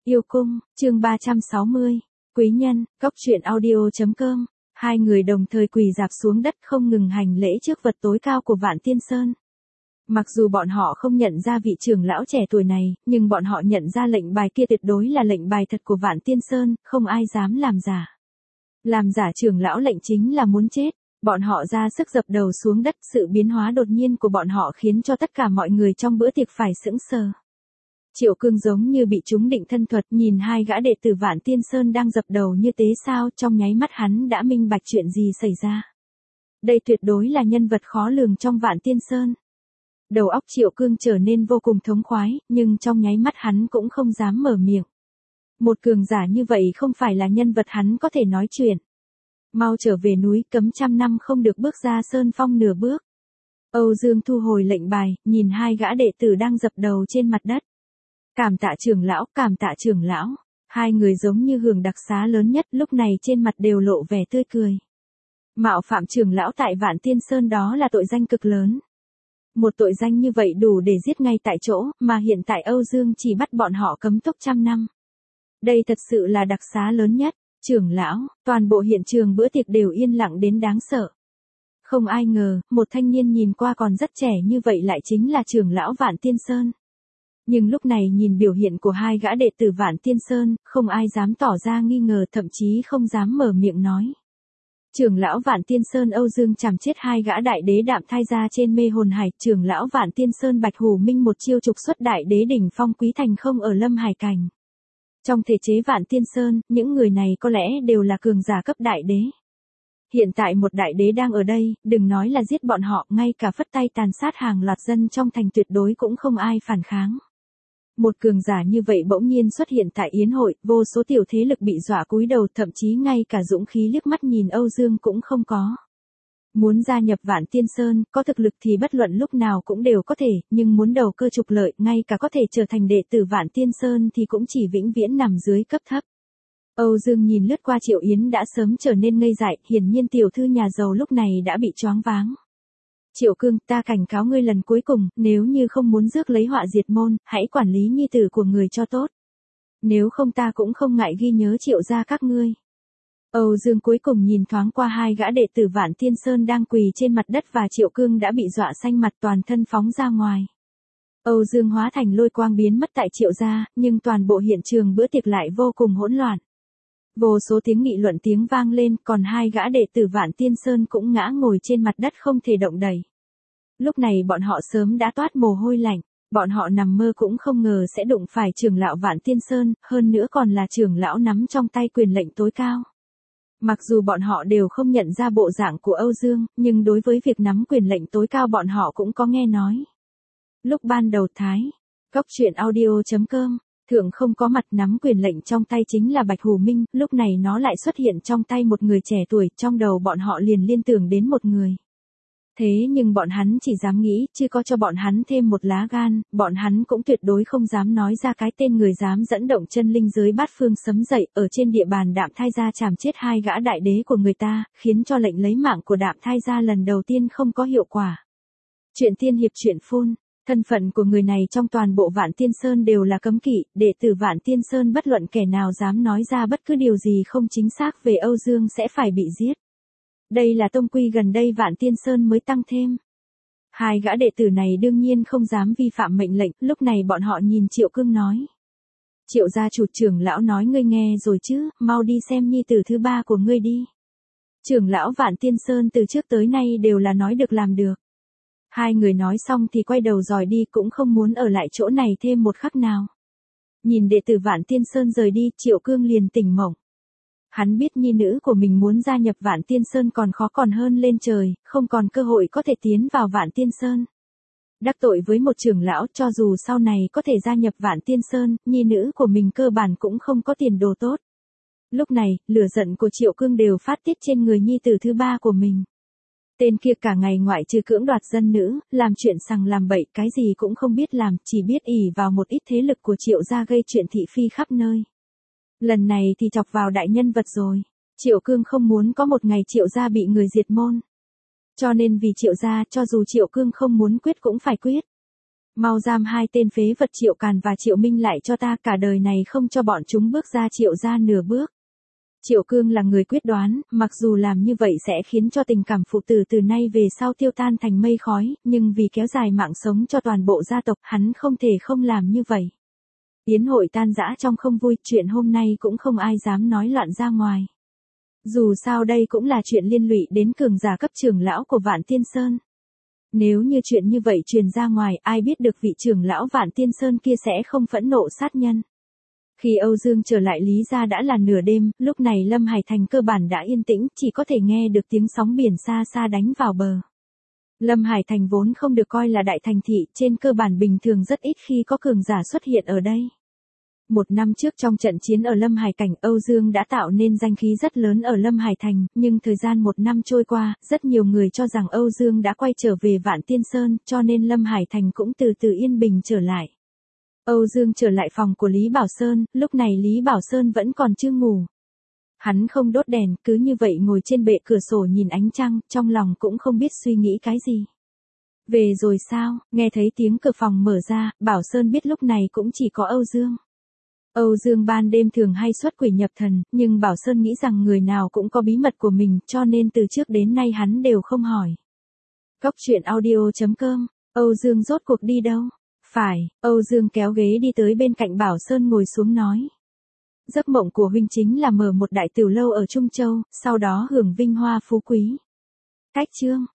Yêu cung, chương 360. Quý nhân, cóc truyện audio.com. Hai người đồng thời quỳ rạp xuống đất không ngừng hành lễ trước vật tối cao của Vạn Tiên Sơn. Mặc dù bọn họ không nhận ra vị trưởng lão trẻ tuổi này, nhưng bọn họ nhận ra lệnh bài kia tuyệt đối là lệnh bài thật của Vạn Tiên Sơn, không ai dám làm giả. Làm giả trưởng lão lệnh chính là muốn chết. Bọn họ ra sức dập đầu xuống đất, sự biến hóa đột nhiên của bọn họ khiến cho tất cả mọi người trong bữa tiệc phải sững sờ. Triệu Cương giống như bị trúng định thân thuật, nhìn hai gã đệ tử Vạn Tiên Sơn đang dập đầu như tế sao, trong nháy mắt hắn đã minh bạch chuyện gì xảy ra. Đây tuyệt đối là nhân vật khó lường trong Vạn Tiên Sơn. Đầu óc Triệu Cương trở nên vô cùng thống khoái, nhưng trong nháy mắt hắn cũng không dám mở miệng. Một cường giả như vậy không phải là nhân vật hắn có thể nói chuyện. Mau trở về núi, cấm 100 năm không được bước ra sơn phong nửa bước. Âu Dương thu hồi lệnh bài, nhìn hai gã đệ tử đang dập đầu trên mặt đất. Cảm tạ trưởng lão, cảm tạ trưởng lão. Hai người giống như hưởng đặc xá lớn nhất, lúc này trên mặt đều lộ vẻ tươi cười. Mạo phạm trưởng lão tại Vạn Tiên Sơn đó là tội danh cực lớn. Một tội danh như vậy đủ để giết ngay tại chỗ, mà hiện tại Âu Dương chỉ bắt bọn họ cấm túc 100 năm. Đây thật sự là đặc xá lớn nhất. Trưởng lão, toàn bộ hiện trường bữa tiệc đều yên lặng đến đáng sợ. Không ai ngờ, một thanh niên nhìn qua còn rất trẻ như vậy lại chính là trưởng lão Vạn Tiên Sơn. Nhưng lúc này nhìn biểu hiện của hai gã đệ tử Vạn Tiên Sơn, không ai dám tỏ ra nghi ngờ, thậm chí không dám mở miệng nói. Trưởng lão Vạn Tiên Sơn Âu Dương chảm chết hai gã đại đế Đạm Thai Gia trên Mê Hồn Hải, trưởng lão Vạn Tiên Sơn Bạch Hủ Minh một chiêu trục xuất đại đế đỉnh phong Quý Thành Không ở Lâm Hải Cảnh. Trong thể chế Vạn Tiên Sơn, những người này có lẽ đều là cường giả cấp đại đế. Hiện tại một đại đế đang ở đây, đừng nói là giết bọn họ, ngay cả phất tay tàn sát hàng loạt dân trong thành tuyệt đối cũng không ai phản kháng. Một cường giả như vậy bỗng nhiên xuất hiện tại yến hội, vô số tiểu thế lực bị dọa cúi đầu, thậm chí ngay cả dũng khí liếc mắt nhìn Âu Dương cũng không có. Muốn gia nhập Vạn Tiên Sơn, có thực lực thì bất luận lúc nào cũng đều có thể, nhưng muốn đầu cơ trục lợi, ngay cả có thể trở thành đệ tử Vạn Tiên Sơn thì cũng chỉ vĩnh viễn nằm dưới cấp thấp. Âu Dương nhìn lướt qua Triệu Yến đã sớm trở nên ngây dại, hiển nhiên tiểu thư nhà giàu lúc này đã bị choáng váng. Triệu Cương, ta cảnh cáo ngươi lần cuối cùng, nếu như không muốn rước lấy họa diệt môn, hãy quản lý nhi tử của người cho tốt. Nếu không ta cũng không ngại ghi nhớ Triệu gia các ngươi. Âu Dương cuối cùng nhìn thoáng qua hai gã đệ tử Vạn Tiên Sơn đang quỳ trên mặt đất và Triệu Cương đã bị dọa xanh mặt, toàn thân phóng ra ngoài. Âu Dương hóa thành lôi quang biến mất tại Triệu gia, nhưng toàn bộ hiện trường bữa tiệc lại vô cùng hỗn loạn. Vô số tiếng nghị luận tiếng vang lên, còn hai gã đệ tử Vạn Tiên Sơn cũng ngã ngồi trên mặt đất không thể động đậy. Lúc này bọn họ sớm đã toát mồ hôi lạnh, bọn họ nằm mơ cũng không ngờ sẽ đụng phải trưởng lão Vạn Tiên Sơn, hơn nữa còn là trưởng lão nắm trong tay quyền lệnh tối cao. Mặc dù bọn họ đều không nhận ra bộ dạng của Âu Dương, nhưng đối với việc nắm quyền lệnh tối cao bọn họ cũng có nghe nói. Lúc ban đầu cóc truyện audio.com, Thượng không có mặt nắm quyền lệnh trong tay chính là Bạch Hủ Minh, lúc này nó lại xuất hiện trong tay một người trẻ tuổi, trong đầu bọn họ liền liên tưởng đến một người. Thế nhưng bọn hắn chỉ dám nghĩ, chứ có cho bọn hắn thêm một lá gan, bọn hắn cũng tuyệt đối không dám nói ra cái tên người dám dẫn động chân linh giới bát phương sấm dậy, ở trên địa bàn Đạm Thai Gia chảm chết hai gã đại đế của người ta, khiến cho lệnh lấy mạng của Đạm Thai Gia lần đầu tiên không có hiệu quả. Chuyện tiên hiệp truyện phun, thân phận của người này trong toàn bộ Vạn Tiên Sơn đều là cấm kỵ, đệ tử Vạn Tiên Sơn bất luận kẻ nào dám nói ra bất cứ điều gì không chính xác về Âu Dương sẽ phải bị giết. Đây là tông quy gần đây Vạn Tiên Sơn mới tăng thêm. Hai gã đệ tử này đương nhiên không dám vi phạm mệnh lệnh, lúc này bọn họ nhìn Triệu Cương nói. Triệu gia chủ trưởng lão nói ngươi nghe rồi chứ, mau đi xem nhi tử thứ ba của ngươi đi. Trưởng lão Vạn Tiên Sơn từ trước tới nay đều là nói được làm được. Hai người nói xong thì quay đầu dòi đi, cũng không muốn ở lại chỗ này thêm một khắc nào. Nhìn đệ tử Vạn Tiên Sơn rời đi, Triệu Cương liền tỉnh mộng. Hắn biết nhi nữ của mình muốn gia nhập Vạn Tiên Sơn còn khó còn hơn lên trời, không còn cơ hội có thể tiến vào Vạn Tiên Sơn. Đắc tội với một trưởng lão, cho dù sau này có thể gia nhập Vạn Tiên Sơn, nhi nữ của mình cơ bản cũng không có tiền đồ tốt. Lúc này, lửa giận của Triệu Cương đều phát tiết trên người nhi tử thứ ba của mình. Tên kia cả ngày ngoại trừ cưỡng đoạt dân nữ, làm chuyện sằng làm bậy, cái gì cũng không biết làm, chỉ biết ỷ vào một ít thế lực của Triệu gia gây chuyện thị phi khắp nơi. Lần này thì chọc vào đại nhân vật rồi. Triệu Cương không muốn có một ngày Triệu gia bị người diệt môn. Cho nên vì Triệu gia, cho dù Triệu Cương không muốn quyết cũng phải quyết. Mau giam hai tên phế vật Triệu Càn và Triệu Minh lại cho ta, cả đời này không cho bọn chúng bước ra Triệu gia nửa bước. Triệu Cương là người quyết đoán, mặc dù làm như vậy sẽ khiến cho tình cảm phụ tử từ nay về sau tiêu tan thành mây khói, nhưng vì kéo dài mạng sống cho toàn bộ gia tộc, hắn không thể không làm như vậy. Yến hội tan rã trong không vui, chuyện hôm nay cũng không ai dám nói loạn ra ngoài. Dù sao đây cũng là chuyện liên lụy đến cường giả cấp trưởng lão của Vạn Tiên Sơn. Nếu như chuyện như vậy truyền ra ngoài, ai biết được vị trưởng lão Vạn Tiên Sơn kia sẽ không phẫn nộ sát nhân. Khi Âu Dương trở lại Lý gia đã là nửa đêm, lúc này Lâm Hải Thành cơ bản đã yên tĩnh, chỉ có thể nghe được tiếng sóng biển xa xa đánh vào bờ. Lâm Hải Thành vốn không được coi là đại thành thị, trên cơ bản bình thường rất ít khi có cường giả xuất hiện ở đây. Một năm trước trong trận chiến ở Lâm Hải Cảnh, Âu Dương đã tạo nên danh khí rất lớn ở Lâm Hải Thành, nhưng thời gian một năm trôi qua, rất nhiều người cho rằng Âu Dương đã quay trở về Vạn Tiên Sơn, cho nên Lâm Hải Thành cũng từ từ yên bình trở lại. Âu Dương trở lại phòng của Lý Bảo Sơn, lúc này Lý Bảo Sơn vẫn còn chưa ngủ. Hắn không đốt đèn, cứ như vậy ngồi trên bệ cửa sổ nhìn ánh trăng, trong lòng cũng không biết suy nghĩ cái gì. Về rồi sao? Nghe thấy tiếng cửa phòng mở ra, Bảo Sơn biết lúc này cũng chỉ có Âu Dương. Âu Dương ban đêm thường hay xuất quỷ nhập thần, nhưng Bảo Sơn nghĩ rằng người nào cũng có bí mật của mình, cho nên từ trước đến nay hắn đều không hỏi. Cóc truyện audio.com, Âu Dương rốt cuộc đi đâu? Phải, Âu Dương kéo ghế đi tới bên cạnh Bảo Sơn ngồi xuống nói. Giấc mộng của huynh chính là mở một đại tiểu lâu ở Trung Châu, sau đó hưởng vinh hoa phú quý. Cách chương.